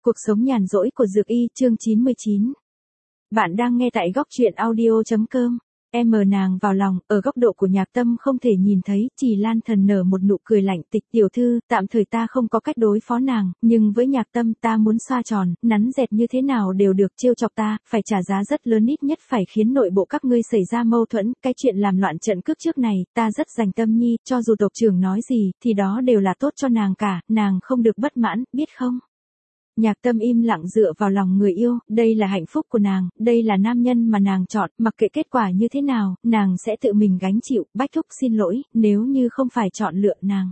Cuộc sống nhàn rỗi của Dược Y chương 99. Bạn đang nghe tại góc truyện audio.com. Em mờ nàng vào lòng, ở góc độ của Nhạc Tâm không thể nhìn thấy, Trì Lan Thần nở một nụ cười lạnh, Tịch tiểu thư, tạm thời ta không có cách đối phó nàng, nhưng với Nhạc Tâm ta muốn xoa tròn, nắn dẹt như thế nào đều được, trêu chọc ta, phải trả giá rất lớn, ít nhất phải khiến nội bộ các ngươi xảy ra mâu thuẫn, cái chuyện làm loạn trận cước trước này, ta rất dành tâm nhi, cho dù tộc trưởng nói gì, thì đó đều là tốt cho nàng cả, nàng không được bất mãn, biết không? Nhạc Tâm im lặng dựa vào lòng người yêu, đây là hạnh phúc của nàng, đây là nam nhân mà nàng chọn, mặc kệ kết quả như thế nào, nàng sẽ tự mình gánh chịu, Bách Thúc xin lỗi, nếu như không phải chọn lựa nàng.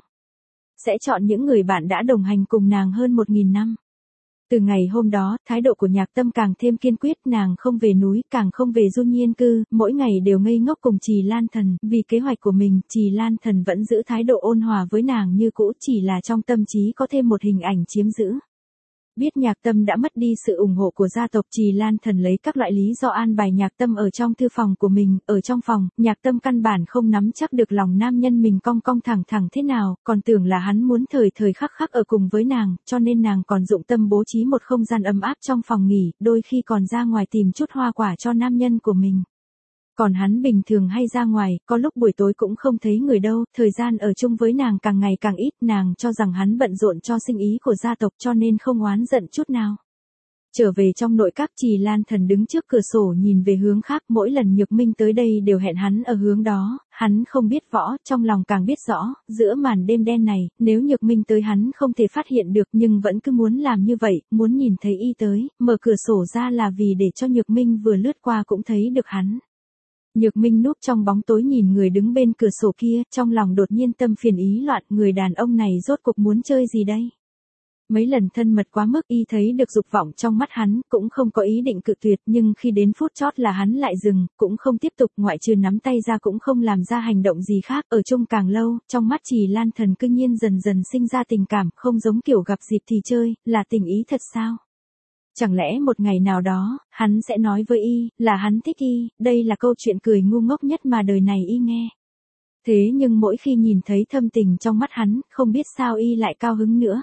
Sẽ chọn những người bạn đã đồng hành cùng nàng hơn 1000 năm. Từ ngày hôm đó, thái độ của Nhạc Tâm càng thêm kiên quyết, nàng không về núi, càng không về Du Nhiên cư, mỗi ngày đều ngây ngốc cùng Trì Lan Thần, vì kế hoạch của mình, Trì Lan Thần vẫn giữ thái độ ôn hòa với nàng như cũ, chỉ là trong tâm trí có thêm một hình ảnh chiếm giữ. Biết Nhạc Tâm đã mất đi sự ủng hộ của gia tộc, Trì Lan Thần lấy các loại lý do an bài Nhạc Tâm ở trong thư phòng của mình, ở trong phòng, Nhạc Tâm căn bản không nắm chắc được lòng nam nhân mình cong cong thẳng thẳng thế nào, còn tưởng là hắn muốn thời thời khắc khắc ở cùng với nàng, cho nên nàng còn dụng tâm bố trí một không gian ấm áp trong phòng nghỉ, đôi khi còn ra ngoài tìm chút hoa quả cho nam nhân của mình. Còn hắn bình thường hay ra ngoài, có lúc buổi tối cũng không thấy người đâu, thời gian ở chung với nàng càng ngày càng ít, nàng cho rằng hắn bận rộn cho sinh ý của gia tộc cho nên không oán giận chút nào. Trở về trong nội các, Trì Lan Thần đứng trước cửa sổ nhìn về hướng khác, mỗi lần Nhược Minh tới đây đều hẹn hắn ở hướng đó, hắn không biết võ, trong lòng càng biết rõ, giữa màn đêm đen này, nếu Nhược Minh tới hắn không thể phát hiện được nhưng vẫn cứ muốn làm như vậy, muốn nhìn thấy y tới, mở cửa sổ ra là vì để cho Nhược Minh vừa lướt qua cũng thấy được hắn. Nhược Minh núp trong bóng tối nhìn người đứng bên cửa sổ kia, trong lòng đột nhiên tâm phiền ý loạn, người đàn ông này rốt cuộc muốn chơi gì đây? Mấy lần thân mật quá mức, y thấy được dục vọng trong mắt hắn, cũng không có ý định cự tuyệt, nhưng khi đến phút chót là hắn lại dừng, cũng không tiếp tục, ngoại trừ nắm tay ra cũng không làm ra hành động gì khác, ở chung càng lâu, trong mắt Trì Lan Thần cư nhiên dần dần sinh ra tình cảm, không giống kiểu gặp dịp thì chơi, là tình ý thật sao? Chẳng lẽ một ngày nào đó, hắn sẽ nói với y, là hắn thích y, đây là câu chuyện cười ngu ngốc nhất mà đời này y nghe. Thế nhưng mỗi khi nhìn thấy thâm tình trong mắt hắn, không biết sao y lại cao hứng nữa.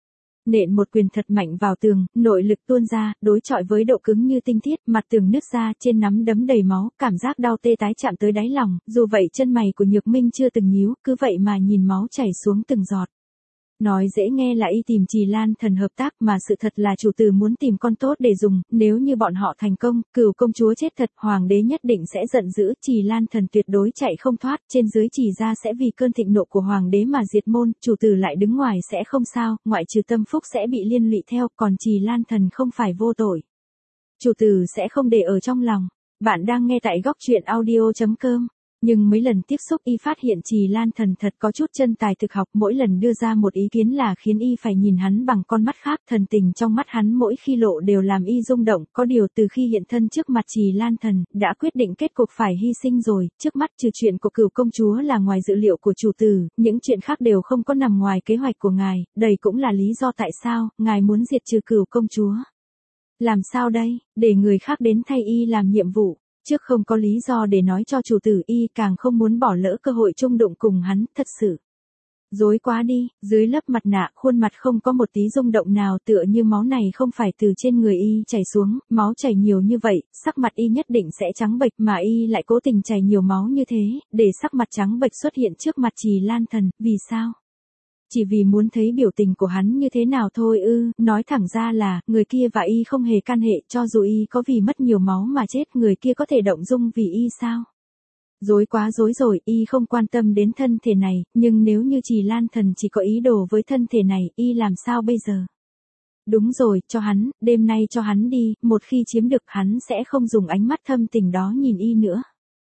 Nện một quyền thật mạnh vào tường, nội lực tuôn ra, đối chọi với độ cứng như tinh thiết, mặt tường nứt ra, trên nắm đấm đầy máu, cảm giác đau tê tái chạm tới đáy lòng, dù vậy chân mày của Nhược Minh chưa từng nhíu, cứ vậy mà nhìn máu chảy xuống từng giọt. Nói dễ nghe là y tìm Trì Lan Thần hợp tác, mà sự thật là chủ tử muốn tìm con tốt để dùng, nếu như bọn họ thành công, Cửu công chúa chết thật, hoàng đế nhất định sẽ giận dữ, Trì Lan Thần tuyệt đối chạy không thoát, trên dưới Trì gia sẽ vì cơn thịnh nộ của hoàng đế mà diệt môn, chủ tử lại đứng ngoài sẽ không sao, ngoại trừ Tâm Phúc sẽ bị liên lụy theo, còn Trì Lan Thần không phải vô tội. Chủ tử sẽ không để ở trong lòng. Bạn đang nghe tại góc truyện audio.com. Nhưng mấy lần tiếp xúc y phát hiện Trì Lan Thần thật có chút chân tài thực học, mỗi lần đưa ra một ý kiến là khiến y phải nhìn hắn bằng con mắt khác, thần tình trong mắt hắn mỗi khi lộ đều làm y rung động, có điều từ khi hiện thân trước mặt Trì Lan Thần, đã quyết định kết cục phải hy sinh rồi, trước mắt trừ chuyện của Cửu công chúa là ngoài dự liệu của chủ tử, những chuyện khác đều không có nằm ngoài kế hoạch của ngài, đây cũng là lý do tại sao, ngài muốn diệt trừ Cửu công chúa. Làm sao đây, để người khác đến thay y làm nhiệm vụ. Trước không có lý do để nói cho chủ tử, y càng không muốn bỏ lỡ cơ hội chung đụng cùng hắn, thật sự. Dối quá đi, dưới lớp mặt nạ, khuôn mặt không có một tí rung động nào, tựa như máu này không phải từ trên người y chảy xuống, máu chảy nhiều như vậy, sắc mặt y nhất định sẽ trắng bệch, mà y lại cố tình chảy nhiều máu như thế, để sắc mặt trắng bệch xuất hiện trước mặt Trì Lan Thần, vì sao? Chỉ vì muốn thấy biểu tình của hắn như thế nào thôi ư, nói thẳng ra là, người kia và y không hề can hệ, cho dù y có vì mất nhiều máu mà chết, người kia có thể động dung vì y sao? Dối quá dối rồi, y không quan tâm đến thân thể này, nhưng nếu như Trì Lan Thần chỉ có ý đồ với thân thể này, y làm sao bây giờ? Đúng rồi, cho hắn, đêm nay cho hắn đi, một khi chiếm được hắn sẽ không dùng ánh mắt thâm tình đó nhìn y nữa.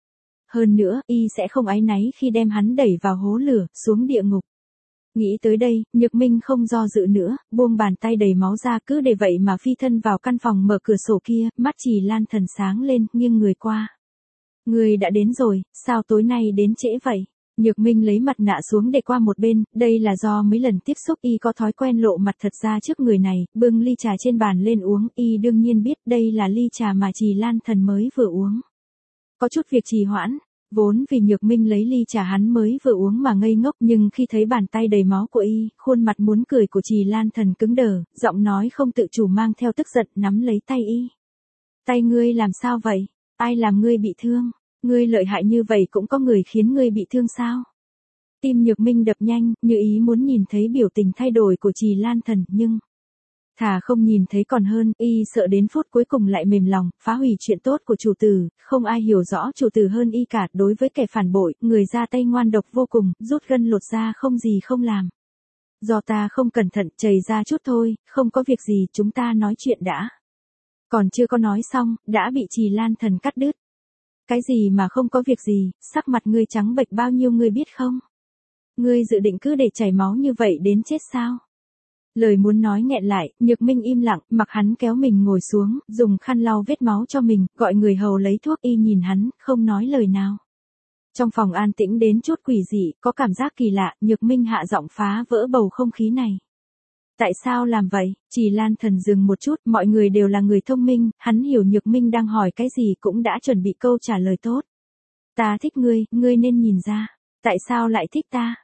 Hơn nữa, y sẽ không áy náy khi đem hắn đẩy vào hố lửa, xuống địa ngục. Nghĩ tới đây, Nhược Minh không do dự nữa, buông bàn tay đầy máu ra, cứ để vậy mà phi thân vào căn phòng mở cửa sổ kia, mắt Trì Lan Thần sáng lên, nghiêng người qua. Người đã đến rồi, sao tối nay đến trễ vậy? Nhược Minh lấy mặt nạ xuống để qua một bên, đây là do mấy lần tiếp xúc y có thói quen lộ mặt thật ra trước người này, bưng ly trà trên bàn lên uống, y đương nhiên biết đây là ly trà mà Trì Lan Thần mới vừa uống. Có chút việc trì hoãn. Vốn vì Nhược Minh lấy ly trà hắn mới vừa uống mà ngây ngốc, nhưng khi thấy bàn tay đầy máu của y, khuôn mặt muốn cười của Trì Lan Thần cứng đờ, giọng nói không tự chủ mang theo tức giận nắm lấy tay y. Tay ngươi làm sao vậy? Ai làm ngươi bị thương? Ngươi lợi hại như vậy cũng có người khiến ngươi bị thương sao? Tim Nhược Minh đập nhanh, như ý muốn nhìn thấy biểu tình thay đổi của Trì Lan Thần, nhưng thà không nhìn thấy còn hơn, y sợ đến phút cuối cùng lại mềm lòng, phá hủy chuyện tốt của chủ tử, không ai hiểu rõ chủ tử hơn y cả, đối với kẻ phản bội, người ra tay ngoan độc vô cùng, rút gân lột da không gì không làm. Do ta không cẩn thận, chảy ra chút thôi, không có việc gì, chúng ta nói chuyện đã. Còn chưa có nói xong, đã bị Trì Lan Thần cắt đứt. Cái gì mà không có việc gì, sắc mặt ngươi trắng bệch bao nhiêu ngươi biết không? Ngươi dự định cứ để chảy máu như vậy đến chết sao? Lời muốn nói nghẹn lại, Nhược Minh im lặng, mặc hắn kéo mình ngồi xuống, dùng khăn lau vết máu cho mình, gọi người hầu lấy thuốc, y nhìn hắn, không nói lời nào. Trong phòng an tĩnh đến chút quỷ dị, có cảm giác kỳ lạ, Nhược Minh hạ giọng phá vỡ bầu không khí này. Tại sao làm vậy? Trì Lan Thần dừng một chút, mọi người đều là người thông minh, hắn hiểu Nhược Minh đang hỏi cái gì cũng đã chuẩn bị câu trả lời tốt. Ta thích ngươi, ngươi nên nhìn ra. Tại sao lại thích ta?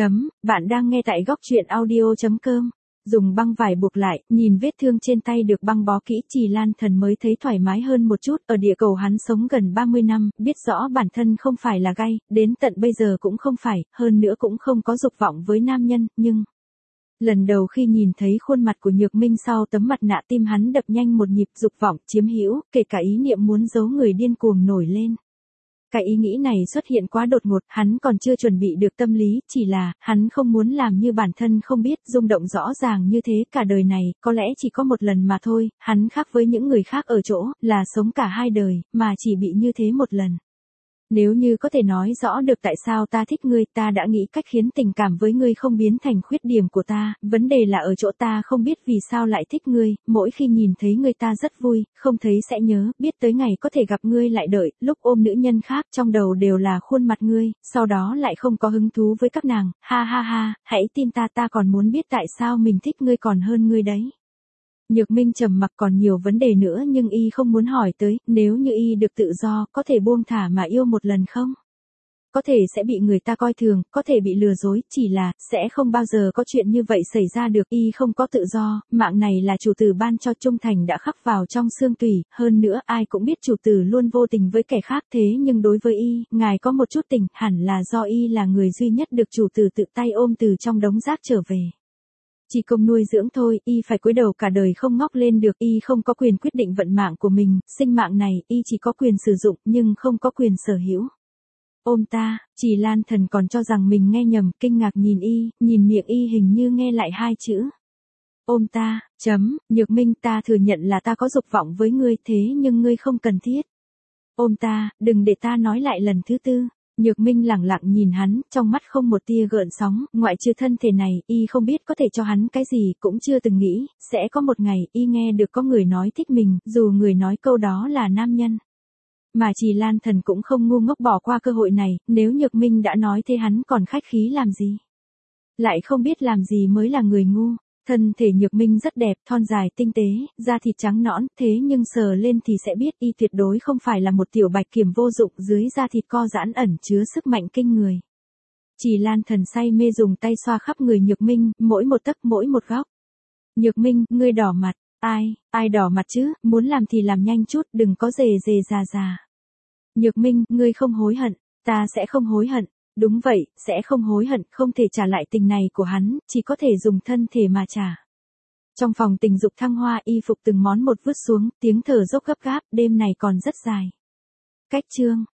Bạn đang nghe tại góc truyện audio.com. Dùng băng vải buộc lại, nhìn vết thương trên tay được băng bó kỹ, Trì Lan Thần mới thấy thoải mái hơn một chút. Ở địa cầu hắn sống gần 30 năm, biết rõ bản thân không phải là gay, đến tận bây giờ cũng không phải, hơn nữa cũng không có dục vọng với nam nhân, nhưng lần đầu khi nhìn thấy khuôn mặt của Nhược Minh sau tấm mặt nạ, tim hắn đập nhanh một nhịp, dục vọng chiếm hữu, kể cả ý niệm muốn giấu người điên cuồng nổi lên. Cái ý nghĩ này xuất hiện quá đột ngột, hắn còn chưa chuẩn bị được tâm lý, chỉ là, hắn không muốn làm như bản thân không biết, rung động rõ ràng như thế, cả đời này, có lẽ chỉ có một lần mà thôi, hắn khác với những người khác ở chỗ, là sống cả hai đời, mà chỉ bị như thế một lần. Nếu như có thể nói rõ được tại sao ta thích ngươi, ta đã nghĩ cách khiến tình cảm với ngươi không biến thành khuyết điểm của ta, vấn đề là ở chỗ ta không biết vì sao lại thích ngươi, mỗi khi nhìn thấy ngươi ta rất vui, không thấy sẽ nhớ, biết tới ngày có thể gặp ngươi lại đợi, lúc ôm nữ nhân khác trong đầu đều là khuôn mặt ngươi, sau đó lại không có hứng thú với các nàng, ha ha ha, hãy tin ta còn muốn biết tại sao mình thích ngươi còn hơn ngươi đấy. Nhược Minh trầm mặc, còn nhiều vấn đề nữa nhưng y không muốn hỏi tới, nếu như y được tự do, có thể buông thả mà yêu một lần không? Có thể sẽ bị người ta coi thường, có thể bị lừa dối, chỉ là, sẽ không bao giờ có chuyện như vậy xảy ra được, y không có tự do, mạng này là chủ tử ban cho, trung thành đã khắc vào trong xương tủy, hơn nữa ai cũng biết chủ tử luôn vô tình với kẻ khác, thế nhưng đối với y, ngài có một chút tình, hẳn là do y là người duy nhất được chủ tử tự tay ôm từ trong đống rác trở về. Chỉ công nuôi dưỡng thôi, y phải cúi đầu cả đời không ngóc lên được, y không có quyền quyết định vận mạng của mình, sinh mạng này, y chỉ có quyền sử dụng, nhưng không có quyền sở hữu. Ôm ta, Trì Lan Thần còn cho rằng mình nghe nhầm, kinh ngạc nhìn y, nhìn miệng y hình như nghe lại hai chữ. Ôm ta, Nhược Minh, ta thừa nhận là ta có dục vọng với ngươi, thế nhưng ngươi không cần thiết. Ôm ta, đừng để ta nói lại lần thứ tư. Nhược Minh lẳng lặng nhìn hắn, trong mắt không một tia gợn sóng, ngoại trừ thân thể này, y không biết có thể cho hắn cái gì, cũng chưa từng nghĩ, sẽ có một ngày, y nghe được có người nói thích mình, dù người nói câu đó là nam nhân. Mà Trì Lan Thần cũng không ngu ngốc bỏ qua cơ hội này, nếu Nhược Minh đã nói thế hắn còn khách khí làm gì? Lại không biết làm gì mới là người ngu. Thân thể Nhược Minh rất đẹp, thon dài, tinh tế, da thịt trắng nõn, thế nhưng sờ lên thì sẽ biết y tuyệt đối không phải là một tiểu bạch kiểm vô dụng, dưới da thịt co giãn ẩn chứa sức mạnh kinh người. Trì Lan Thần say mê dùng tay xoa khắp người Nhược Minh, mỗi một tấc mỗi một góc. Nhược Minh, ngươi đỏ mặt, ai đỏ mặt chứ, muốn làm thì làm nhanh chút, đừng có rề rề già. Nhược Minh, ngươi không hối hận, ta sẽ không hối hận. Đúng vậy, sẽ không hối hận, không thể trả lại tình này của hắn, chỉ có thể dùng thân thể mà trả. Trong phòng tình dục thăng hoa, y phục từng món một vứt xuống, tiếng thở dốc gấp gáp, đêm này còn rất dài. Cách chương